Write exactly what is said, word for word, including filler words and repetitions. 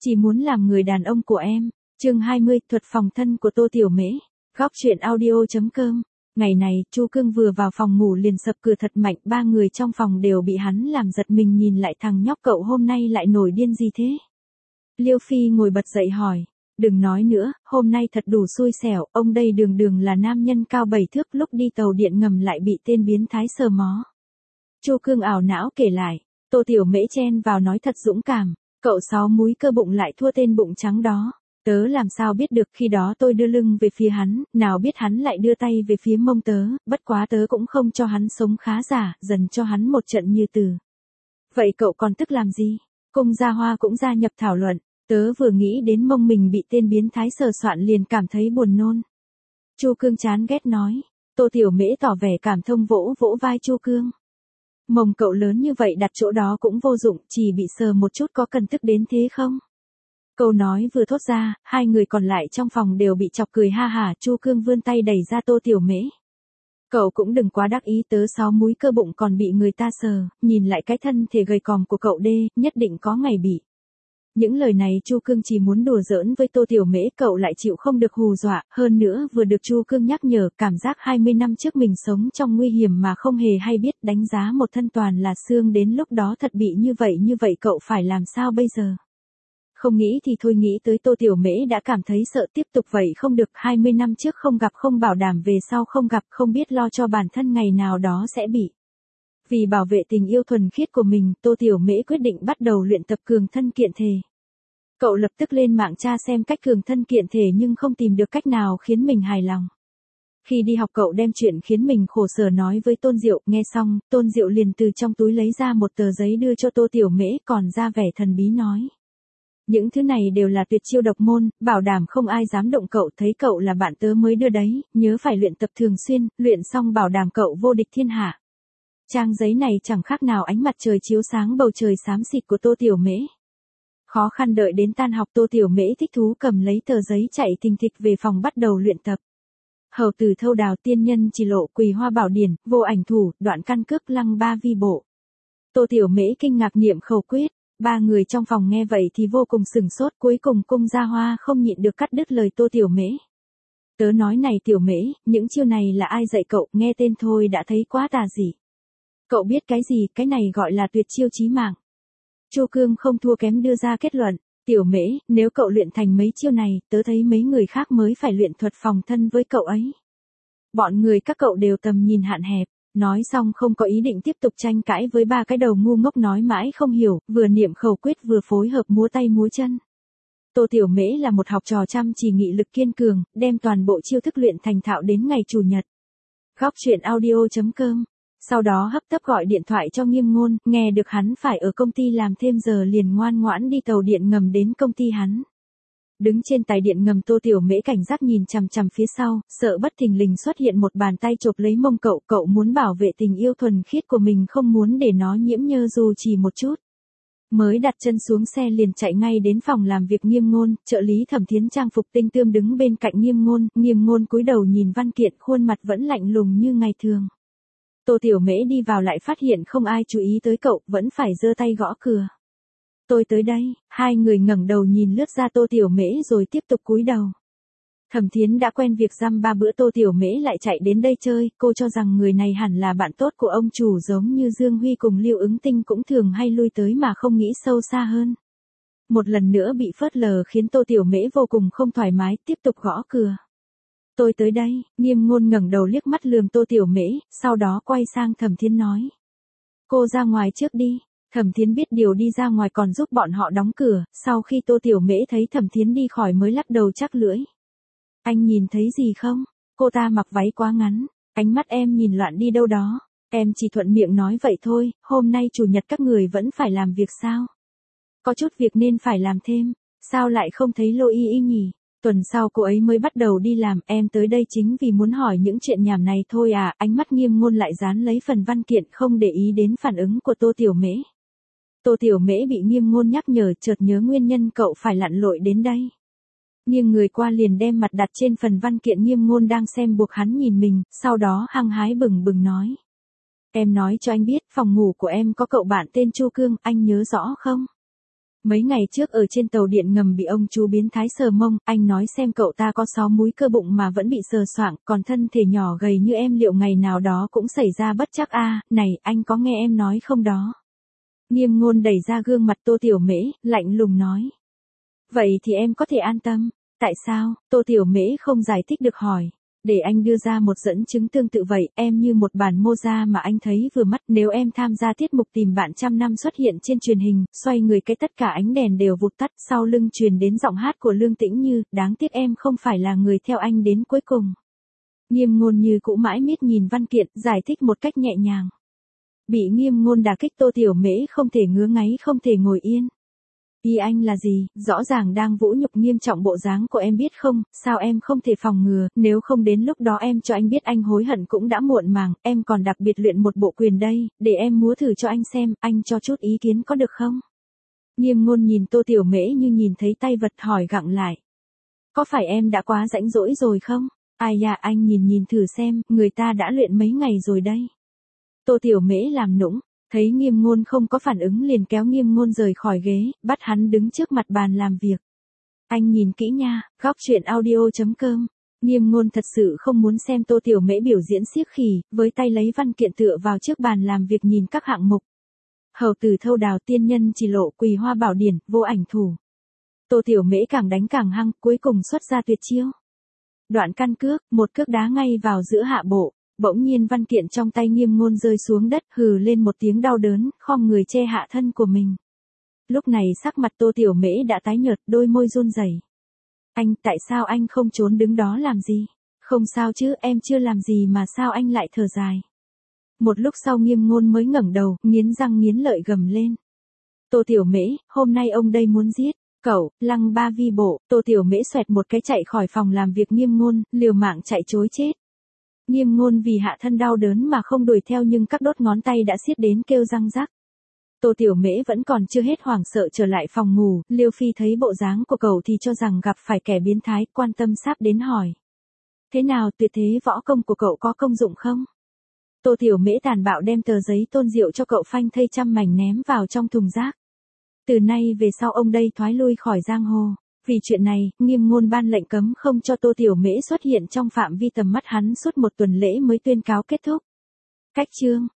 chỉ muốn làm người đàn ông của em. Chương hai mươi, thuật phòng thân của Tô Tiểu Mễ. Góc truyện audio.com. Ngày này, Chu Cương vừa vào phòng ngủ liền sập cửa thật mạnh, ba người trong phòng đều bị hắn làm giật mình nhìn lại, thằng nhóc cậu hôm nay lại nổi điên gì thế? Liêu Phi ngồi bật dậy hỏi, đừng nói nữa, hôm nay thật đủ xui xẻo, ông đây đường đường là nam nhân cao bảy thước, lúc đi tàu điện ngầm lại bị tên biến thái sờ mó. Chu Cương ảo não kể lại, Tô Tiểu Mễ chen vào nói thật dũng cảm, cậu sáu múi cơ bụng lại thua tên bụng trắng đó. Tớ làm sao biết được, khi đó tôi đưa lưng về phía hắn, nào biết hắn lại đưa tay về phía mông tớ, bất quá tớ cũng không cho hắn sống khá giả, dần cho hắn một trận như từ. Vậy cậu còn tức làm gì? Cung Gia Hoa cũng gia nhập thảo luận, tớ vừa nghĩ đến mông mình bị tên biến thái sờ soạn liền cảm thấy buồn nôn. Chu Cương chán ghét nói, Tô Tiểu Mễ tỏ vẻ cảm thông vỗ vỗ vai Chu Cương. Mông cậu lớn như vậy đặt chỗ đó cũng vô dụng, chỉ bị sờ một chút có cần tức đến thế không? Câu nói vừa thốt ra, hai người còn lại trong phòng đều bị chọc cười ha hả. Chu Cương vươn tay đẩy ra Tô Tiểu Mễ. Cậu cũng đừng quá đắc ý, tớ sáu múi cơ bụng còn bị người ta sờ, nhìn lại cái thân thể gầy còm của cậu đê, nhất định có ngày bị. Những lời này Chu Cương chỉ muốn đùa giỡn với Tô Tiểu Mễ, cậu lại chịu không được hù dọa, hơn nữa vừa được Chu Cương nhắc nhở, cảm giác hai mươi năm trước mình sống trong nguy hiểm mà không hề hay biết, đánh giá một thân toàn là xương, đến lúc đó thật bị như vậy như vậy cậu phải làm sao bây giờ? Không nghĩ thì thôi, nghĩ tới Tô Tiểu Mễ đã cảm thấy sợ, tiếp tục vậy không được, hai mươi năm trước không gặp không bảo đảm về sau không gặp, không biết lo cho bản thân ngày nào đó sẽ bị. Vì bảo vệ tình yêu thuần khiết của mình, Tô Tiểu Mễ quyết định bắt đầu luyện tập cường thân kiện thể. Cậu lập tức lên mạng tra xem cách cường thân kiện thể nhưng không tìm được cách nào khiến mình hài lòng. Khi đi học cậu đem chuyện khiến mình khổ sở nói với Tôn Diệu, nghe xong, Tôn Diệu liền từ trong túi lấy ra một tờ giấy đưa cho Tô Tiểu Mễ, còn ra vẻ thần bí nói. Những thứ này đều là tuyệt chiêu độc môn, bảo đảm không ai dám động cậu, thấy cậu là bạn tớ mới đưa đấy, nhớ phải luyện tập thường xuyên, luyện xong bảo đảm cậu vô địch thiên hạ. Trang giấy này chẳng khác nào ánh mặt trời chiếu sáng bầu trời xám xịt của Tô Tiểu Mễ. Khó khăn đợi đến tan học, Tô Tiểu Mễ thích thú cầm lấy tờ giấy chạy thình thịch về phòng bắt đầu luyện tập. Hầu tử thâu đào, tiên nhân chỉ lộ, quỳ hoa bảo điển, vô ảnh thủ, đoạn căn cước, lăng ba vi bộ. Tô Tiểu Mễ kinh ngạc niệm khẩu quyết. Ba người trong phòng nghe vậy thì vô cùng sửng sốt, cuối cùng Cung Gia Hoa không nhịn được cắt đứt lời Tô Tiểu Mễ. Tớ nói này Tiểu Mễ, những chiêu này là ai dạy cậu, nghe tên thôi đã thấy quá tà dị. Cậu biết cái gì, cái này gọi là tuyệt chiêu chí mạng. Chu Cương không thua kém đưa ra kết luận, Tiểu Mễ, nếu cậu luyện thành mấy chiêu này, tớ thấy mấy người khác mới phải luyện thuật phòng thân với cậu ấy. Bọn người các cậu đều tầm nhìn hạn hẹp. Nói xong không có ý định tiếp tục tranh cãi với ba cái đầu ngu ngốc nói mãi không hiểu, vừa niệm khẩu quyết vừa phối hợp múa tay múa chân. Tô Tiểu Mễ là một học trò chăm chỉ, nghị lực kiên cường, đem toàn bộ chiêu thức luyện thành thạo đến ngày chủ nhật. Góc truyện audio.com. Sau đó hấp tấp gọi điện thoại cho Nghiêm Ngôn, nghe được hắn phải ở công ty làm thêm giờ liền ngoan ngoãn đi tàu điện ngầm đến công ty hắn. Đứng trên tài điện ngầm, Tô Tiểu Mễ cảnh giác nhìn chằm chằm phía sau, sợ bất thình lình xuất hiện một bàn tay chộp lấy mông cậu, cậu muốn bảo vệ tình yêu thuần khiết của mình, không muốn để nó nhiễm nhơ dù chỉ một chút. Mới đặt chân xuống xe liền chạy ngay đến phòng làm việc Nghiêm Ngôn, trợ lý Thẩm Thiến trang phục tinh tươm đứng bên cạnh Nghiêm Ngôn, Nghiêm Ngôn cúi đầu nhìn văn kiện, khuôn mặt vẫn lạnh lùng như ngày thường. Tô Tiểu Mễ đi vào lại phát hiện không ai chú ý tới cậu, vẫn phải giơ tay gõ cửa. Tôi tới đây, hai người ngẩng đầu nhìn lướt ra Tô Tiểu Mễ rồi tiếp tục cúi đầu. Thẩm Thiến đã quen việc dăm ba bữa Tô Tiểu Mễ lại chạy đến đây chơi, cô cho rằng người này hẳn là bạn tốt của ông chủ, giống như Dương Huy cùng Lưu Ứng Tinh cũng thường hay lui tới mà không nghĩ sâu xa hơn. Một lần nữa bị phớt lờ khiến Tô Tiểu Mễ vô cùng không thoải mái, tiếp tục gõ cửa. Tôi tới đây, Nghiêm Ngôn ngẩng đầu liếc mắt lườm Tô Tiểu Mễ, sau đó quay sang Thẩm Thiến nói. Cô ra ngoài trước đi. Thẩm Thiến biết điều đi ra ngoài còn giúp bọn họ đóng cửa, sau khi Tô Tiểu Mễ thấy Thẩm Thiến đi khỏi mới lắc đầu chắc lưỡi. Anh nhìn thấy gì không? Cô ta mặc váy quá ngắn, ánh mắt em nhìn loạn đi đâu đó. Em chỉ thuận miệng nói vậy thôi, hôm nay chủ nhật các người vẫn phải làm việc sao? Có chút việc nên phải làm thêm, sao lại không thấy Lô Y Y nhỉ? Tuần sau cô ấy mới bắt đầu đi làm, em tới đây chính vì muốn hỏi những chuyện nhảm này thôi à. Ánh mắt Nghiêm Ngôn lại dán lấy phần văn kiện, không để ý đến phản ứng của Tô Tiểu Mễ. Tô Tiểu Mễ bị Nghiêm Ngôn nhắc nhở chợt nhớ nguyên nhân cậu phải lặn lội đến đây. Nghiêng người qua liền đem mặt đặt trên phần văn kiện Nghiêm Ngôn đang xem, buộc hắn nhìn mình, sau đó hăng hái bừng bừng nói. Em nói cho anh biết, phòng ngủ của em có cậu bạn tên Chu Cương, anh nhớ rõ không? Mấy ngày trước ở trên tàu điện ngầm bị ông chú biến thái sờ mông, anh nói xem cậu ta có sáu múi cơ bụng mà vẫn bị sờ soạng, còn thân thể nhỏ gầy như em liệu ngày nào đó cũng xảy ra bất trắc a, này, anh có nghe em nói không đó? Nghiêm Ngôn đẩy ra gương mặt Tô Tiểu Mễ, lạnh lùng nói. Vậy thì em có thể an tâm. Tại sao? Tô Tiểu Mễ không giải thích được hỏi. Để anh đưa ra một dẫn chứng tương tự vậy, em như một bản mô ra mà anh thấy vừa mắt, nếu em tham gia tiết mục tìm bạn trăm năm xuất hiện trên truyền hình, xoay người cái tất cả ánh đèn đều vụt tắt, sau lưng truyền đến giọng hát của Lương Tĩnh Như, đáng tiếc em không phải là người theo anh đến cuối cùng. Nghiêm Ngôn như cũ mãi miết nhìn văn kiện, giải thích một cách nhẹ nhàng. Bị Nghiêm Ngôn đả kích, Tô Tiểu Mễ không thể ngứa ngáy không thể ngồi yên. Ý anh là gì, rõ ràng đang vũ nhục nghiêm trọng bộ dáng của em biết không, sao em không thể phòng ngừa, nếu không đến lúc đó em cho anh biết anh hối hận cũng đã muộn màng, em còn đặc biệt luyện một bộ quyền đây, để em múa thử cho anh xem, anh cho chút ý kiến có được không? Nghiêm Ngôn nhìn Tô Tiểu Mễ như nhìn thấy tay vật hỏi gặng lại. Có phải em đã quá rãnh rỗi rồi không? Ai da, anh nhìn nhìn thử xem, người ta đã luyện mấy ngày rồi đây. Tô Tiểu Mễ làm nũng. Thấy Nghiêm Ngôn không có phản ứng liền kéo Nghiêm Ngôn rời khỏi ghế, bắt hắn đứng trước mặt bàn làm việc. Anh nhìn kỹ nha, góc truyện audio chấm com. Nghiêm Ngôn thật sự không muốn xem Tô Tiểu Mễ biểu diễn xiếc khỉ, với tay lấy văn kiện tựa vào trước bàn làm việc nhìn các hạng mục. Hầu tử thâu đào, tiên nhân chỉ lộ, quỳ hoa bảo điển, vô ảnh thủ. Tô Tiểu Mễ càng đánh càng hăng, cuối cùng xuất ra tuyệt chiêu. Đoạn căn cước, một cước đá ngay vào giữa hạ bộ. Bỗng nhiên văn kiện trong tay Nghiêm Ngôn rơi xuống đất, hừ lên một tiếng đau đớn, khom người che hạ thân của mình. Lúc này sắc mặt Tô Tiểu Mễ đã tái nhợt, đôi môi run rẩy. Anh, tại sao anh không trốn đứng đó làm gì? Không sao chứ, em chưa làm gì mà sao anh lại thở dài? Một lúc sau Nghiêm Ngôn mới ngẩng đầu, nghiến răng nghiến lợi gầm lên. Tô Tiểu Mễ, hôm nay ông đây muốn giết cậu, lăng ba vi bộ. Tô Tiểu Mễ xoẹt một cái chạy khỏi phòng làm việc Nghiêm Ngôn, liều mạng chạy trối chết. Nghiêm Ngôn vì hạ thân đau đớn mà không đuổi theo nhưng các đốt ngón tay đã siết đến kêu răng rắc. Tô Tiểu Mễ vẫn còn chưa hết hoảng sợ trở lại phòng ngủ, Liêu Phi thấy bộ dáng của cậu thì cho rằng gặp phải kẻ biến thái, quan tâm sáp đến hỏi. Thế nào, tuyệt thế võ công của cậu có công dụng không? Tô Tiểu Mễ tàn bạo đem tờ giấy tôn rượu cho cậu phanh thây trăm mảnh ném vào trong thùng rác. Từ nay về sau ông đây thoái lui khỏi giang hồ. Vì chuyện này, Nghiêm Ngôn ban lệnh cấm không cho Tô Tiểu Mễ xuất hiện trong phạm vi tầm mắt hắn suốt một tuần lễ mới tuyên cáo kết thúc. Cách chương